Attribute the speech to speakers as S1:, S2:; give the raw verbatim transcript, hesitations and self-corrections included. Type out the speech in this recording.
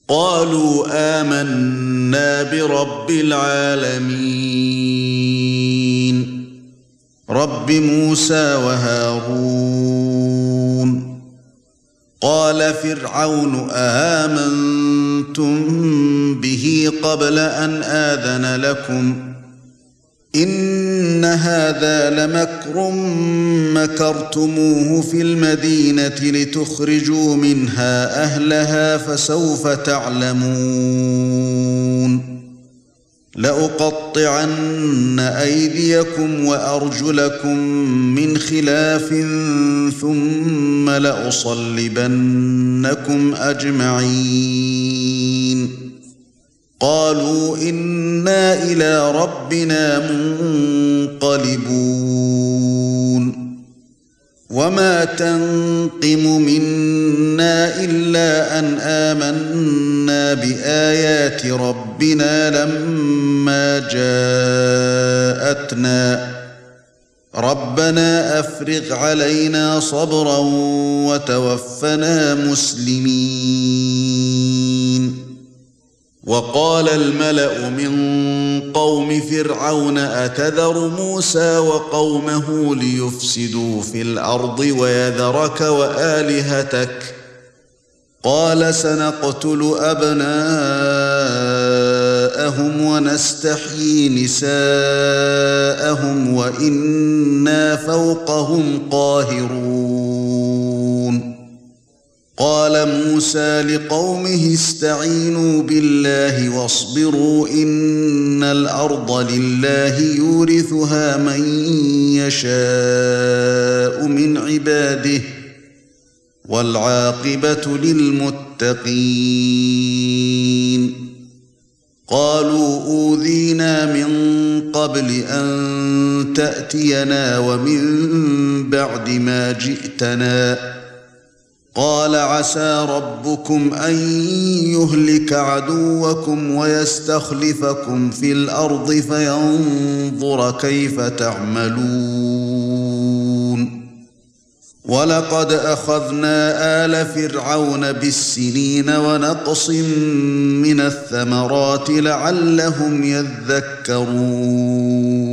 S1: قالوا آمنا برب العالمين رب موسى وهارون. قال فرعون آمنتم به قبل أن آذن لكم إن هذا لمكر مكرتموه في المدينة لتخرجوا منها أهلها فسوف تعلمون لأقطعن أيديكم وأرجلكم من خلاف ثم لأصلبنكم أجمعين. قالوا إنا إلى ربنا منقلبون وما تنقم منا إلا أن آمنا بآيات ربنا لما جاءتنا ربنا أفرغ علينا صبرا وتوفنا مسلمين. وقال الملأ من قوم فرعون أتذر موسى وقومه ليفسدوا في الأرض ويذرك وآلهتك قال سنقتل أبناءهم ونستحيي نساءهم وإنا فوقهم قاهرون. قال موسى لقومه استعينوا بالله واصبروا إن الأرض لله يورثها من يشاء من عباده والعاقبة للمتقين. قالوا أوذينا من قبل أن تأتينا ومن بعد ما جئتنا قال عسى ربكم أن يهلك عدوكم ويستخلفكم في الأرض فينظر كيف تعملون. ولقد أخذنا آل فرعون بالسنين ونقص من الثمرات لعلهم يذكرون.